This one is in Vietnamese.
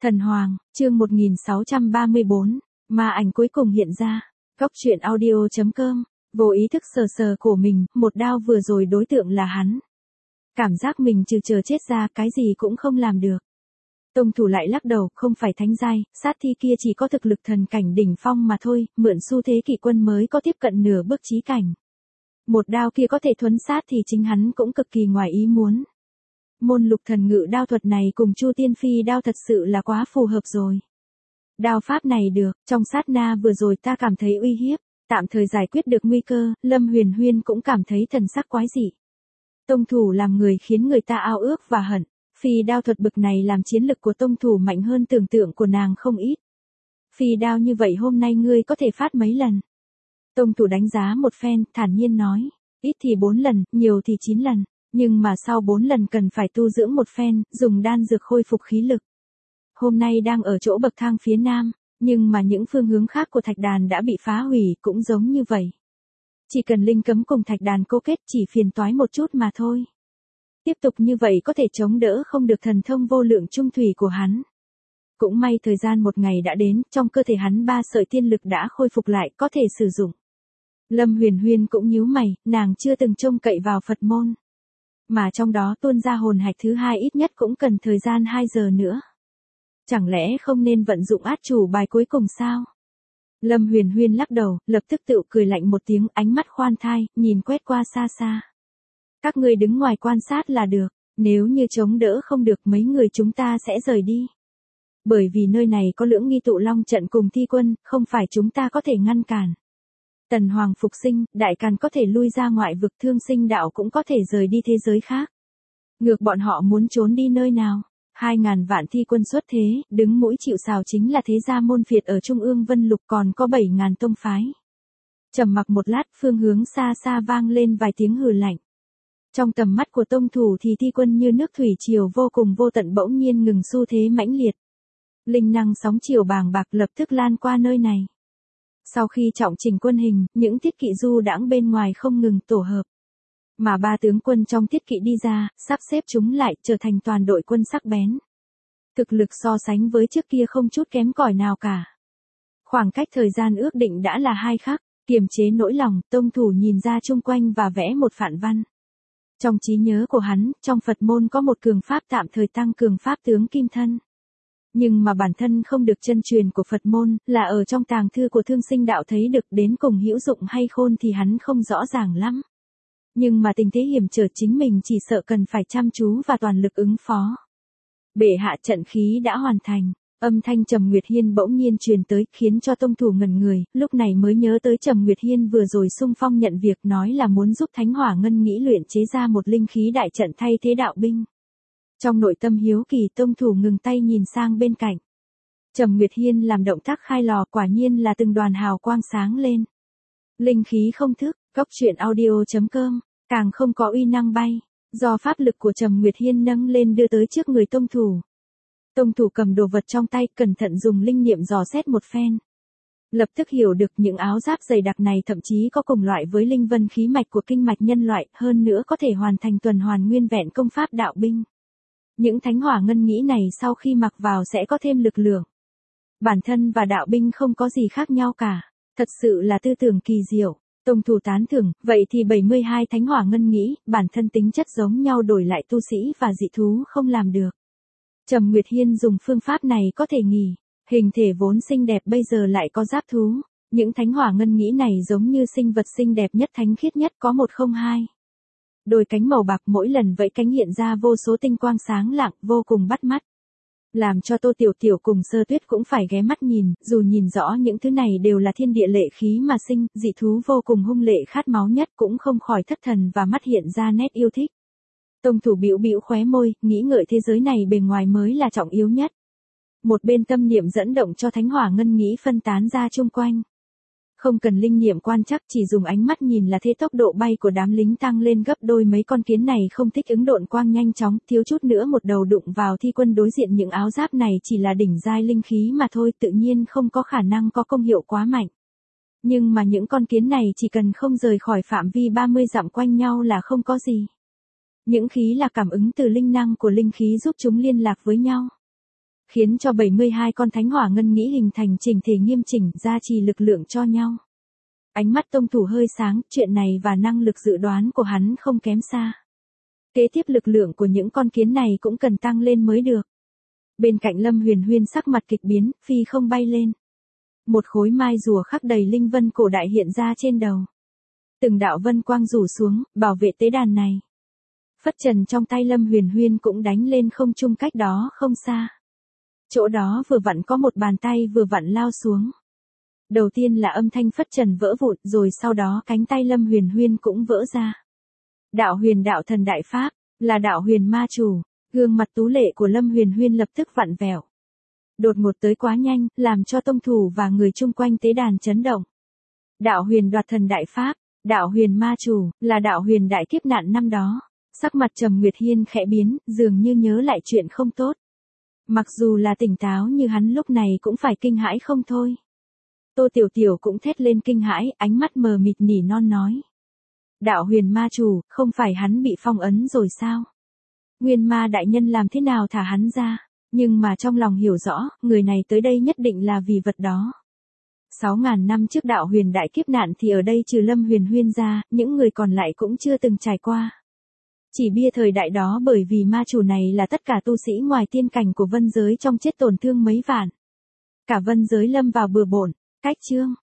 Thần Hoàng, chương 1634, ma ảnh cuối cùng hiện ra. Góc truyện audio.com, vô ý thức sờ sờ cổ mình, một đao vừa rồi đối tượng là hắn. Cảm giác mình trừ chờ chết ra cái gì cũng không làm được. Tông thủ lại lắc đầu, không phải thánh giai, sát thi kia chỉ có thực lực thần cảnh đỉnh phong mà thôi, mượn xu thế kỵ quân mới có tiếp cận nửa bước chí cảnh. Một đao kia có thể thuấn sát thì chính hắn cũng cực kỳ ngoài ý muốn. Môn lục thần ngự đao thuật này cùng Chu Tiên Phi đao thật sự là quá phù hợp rồi. Đao pháp này được, trong sát na vừa rồi ta cảm thấy uy hiếp, tạm thời giải quyết được nguy cơ, Lâm Huyền Huyên cũng cảm thấy thần sắc quái dị. Tông thủ làm người khiến người ta ao ước và hận, phi đao thuật bực này làm chiến lực của tông thủ mạnh hơn tưởng tượng của nàng không ít. Phi đao như vậy hôm nay ngươi có thể phát mấy lần? Tông thủ đánh giá một phen, thản nhiên nói, ít thì 4 lần, nhiều thì 9 lần. Nhưng mà sau 4 lần cần phải tu dưỡng một phen, dùng đan dược khôi phục khí lực. Hôm nay đang ở chỗ bậc thang phía nam, nhưng mà những phương hướng khác của thạch đàn đã bị phá hủy cũng giống như vậy. Chỉ cần linh cấm cùng thạch đàn câu kết chỉ phiền toái một chút mà thôi. Tiếp tục như vậy có thể chống đỡ không được thần thông vô lượng trung thủy của hắn. Cũng may thời gian một ngày đã đến, trong cơ thể hắn 3 sợi tiên lực đã khôi phục lại có thể sử dụng. Lâm Huyền Huyên cũng nhíu mày, nàng chưa từng trông cậy vào Phật môn. Mà trong đó tuôn ra hồn hạch thứ 2 ít nhất cũng cần thời gian 2 giờ nữa. Chẳng lẽ không nên vận dụng át chủ bài cuối cùng sao? Lâm Huyền Huyên lắc đầu, lập tức tự cười lạnh một tiếng, ánh mắt khoan thai, nhìn quét qua xa xa. Các ngươi đứng ngoài quan sát là được, nếu như chống đỡ không được mấy người chúng ta sẽ rời đi. Bởi vì nơi này có Lưỡng Nghi Tụ Long trận cùng thi quân, không phải chúng ta có thể ngăn cản. Tần Hoàng phục sinh, Đại Càn có thể lui ra ngoại vực, Thương Sinh đạo cũng có thể rời đi thế giới khác. Ngược bọn họ muốn trốn đi nơi nào? 2.000 vạn thi quân xuất thế, đứng mũi chịu sào chính là thế gia môn phiệt ở Trung ương Vân Lục, còn có 7.000 tông phái. Trầm mặc một lát, phương hướng xa xa vang lên vài tiếng hừ lạnh. Trong tầm mắt của tông thủ thì thi quân như nước thủy triều vô cùng vô tận bỗng nhiên ngừng xu thế mãnh liệt. Linh năng sóng chiều bàng bạc lập tức lan qua nơi này. Sau khi trọng chỉnh quân hình, những thiết kỵ du đãng bên ngoài không ngừng tổ hợp. Mà 3 tướng quân trong thiết kỵ đi ra, sắp xếp chúng lại trở thành toàn đội quân sắc bén. Thực lực so sánh với trước kia không chút kém cỏi nào cả. Khoảng cách thời gian ước định đã là 2 khắc, kiềm chế nỗi lòng, tông thủ nhìn ra chung quanh và vẽ một phản văn. Trong trí nhớ của hắn, trong Phật môn có một cường pháp tạm thời tăng cường pháp tướng kim thân. Nhưng mà bản thân không được chân truyền của Phật môn, là ở trong tàng thư của Thương Sinh đạo thấy được, đến cùng hữu dụng hay khôn thì hắn không rõ ràng lắm. Nhưng mà tình thế hiểm trở chính mình chỉ sợ cần phải chăm chú và toàn lực ứng phó. Bệ hạ, trận khí đã hoàn thành. Âm thanh Trầm Nguyệt Hiên bỗng nhiên truyền tới, khiến cho tông thủ ngẩn người, lúc này mới nhớ tới Trầm Nguyệt Hiên vừa rồi xung phong nhận việc nói là muốn giúp Thánh Hỏa Ngân Nghĩ luyện chế ra một linh khí đại trận thay thế đạo binh. Trong nội tâm hiếu kỳ, tông thủ ngừng tay nhìn sang bên cạnh. Trầm Nguyệt Hiên làm động tác khai lò, quả nhiên là từng đoàn hào quang sáng lên. Linh khí không thức, góc truyện audio.com, càng không có uy năng bay, do pháp lực của Trầm Nguyệt Hiên nâng lên đưa tới trước người tông thủ. Tông thủ cầm đồ vật trong tay, cẩn thận dùng linh niệm dò xét một phen. Lập tức hiểu được những áo giáp dày đặc này thậm chí có cùng loại với linh vân khí mạch của kinh mạch nhân loại, hơn nữa có thể hoàn thành tuần hoàn nguyên vẹn công pháp đạo binh. Những thánh hỏa ngân nghĩ này sau khi mặc vào sẽ có thêm lực lượng. Bản thân và đạo binh không có gì khác nhau cả, thật sự là tư tưởng kỳ diệu. Tông thủ tán thưởng, vậy thì 72 thánh hỏa ngân nghĩ, bản thân tính chất giống nhau đổi lại tu sĩ và dị thú không làm được. Trầm Nguyệt Hiên dùng phương pháp này có thể nghỉ, hình thể vốn xinh đẹp bây giờ lại có giáp thú. Những thánh hỏa ngân nghĩ này giống như sinh vật xinh đẹp nhất thánh khiết nhất có 102. Đôi cánh màu bạc mỗi lần vẫy cánh hiện ra vô số tinh quang sáng lạng, vô cùng bắt mắt. Làm cho Tô Tiểu Tiểu cùng Sơ Tuyết cũng phải ghé mắt nhìn, dù nhìn rõ những thứ này đều là thiên địa lệ khí mà sinh, dị thú vô cùng hung lệ khát máu nhất cũng không khỏi thất thần và mắt hiện ra nét yêu thích. Tông thủ bĩu bĩu khóe môi, nghĩ ngợi thế giới này bề ngoài mới là trọng yếu nhất. Một bên tâm niệm dẫn động cho thánh hỏa ngân nghĩ phân tán ra chung quanh. Không cần linh niệm quan trắc, chỉ dùng ánh mắt nhìn là thế tốc độ bay của đám lính tăng lên gấp đôi, mấy con kiến này không thích ứng độn quang nhanh chóng, thiếu chút nữa một đầu đụng vào thi quân đối diện. Những áo giáp này chỉ là đỉnh giai linh khí mà thôi, tự nhiên không có khả năng có công hiệu quá mạnh. Nhưng mà những con kiến này chỉ cần không rời khỏi phạm vi 30 dặm quanh nhau là không có gì. Những khí là cảm ứng từ linh năng của linh khí giúp chúng liên lạc với nhau. khiến cho 72 con thánh hỏa ngân nghĩ hình thành chỉnh thể nghiêm chỉnh, gia trì lực lượng cho nhau. Ánh mắt tông thủ hơi sáng, chuyện này và năng lực dự đoán của hắn không kém xa. Kế tiếp lực lượng của những con kiến này cũng cần tăng lên mới được. Bên cạnh Lâm Huyền Huyên sắc mặt kịch biến, phi không bay lên. Một khối mai rùa khắc đầy linh vân cổ đại hiện ra trên đầu. Từng đạo vân quang rủ xuống, bảo vệ tế đàn này. Phất trần trong tay Lâm Huyền Huyên cũng đánh lên không trung cách đó không xa. Chỗ đó vừa vặn có một bàn tay vừa vặn lao xuống. Đầu tiên là âm thanh phất trần vỡ vụn, rồi sau đó cánh tay Lâm Huyền Huyên cũng vỡ ra. Đạo huyền đạo thần đại pháp, là đạo huyền ma chủ, gương mặt tú lệ của Lâm Huyền Huyên lập tức vặn vẹo. Đột ngột tới quá nhanh, làm cho tông thủ và người chung quanh tế đàn chấn động. Đạo huyền đoạt thần đại pháp, đạo huyền ma chủ, là đạo huyền đại kiếp nạn năm đó. Sắc mặt Trầm Nguyệt Hiên khẽ biến, dường như nhớ lại chuyện không tốt. Mặc dù là tỉnh táo như hắn lúc này cũng phải kinh hãi không thôi. Tô Tiểu Tiểu cũng thét lên kinh hãi, ánh mắt mờ mịt nỉ non nói. Đạo huyền ma chủ, không phải hắn bị phong ấn rồi sao? Nguyên ma đại nhân làm thế nào thả hắn ra? Nhưng mà trong lòng hiểu rõ, người này tới đây nhất định là vì vật đó. 6.000 năm trước đạo huyền đại kiếp nạn thì ở đây trừ Lâm Huyền Huyên ra, những người còn lại cũng chưa từng trải qua. Chỉ bia thời đại đó bởi vì ma chủ này là tất cả tu sĩ ngoài tiên cảnh của vân giới trong chết tổn thương mấy vạn. Cả vân giới lâm vào bừa bộn, cách chương.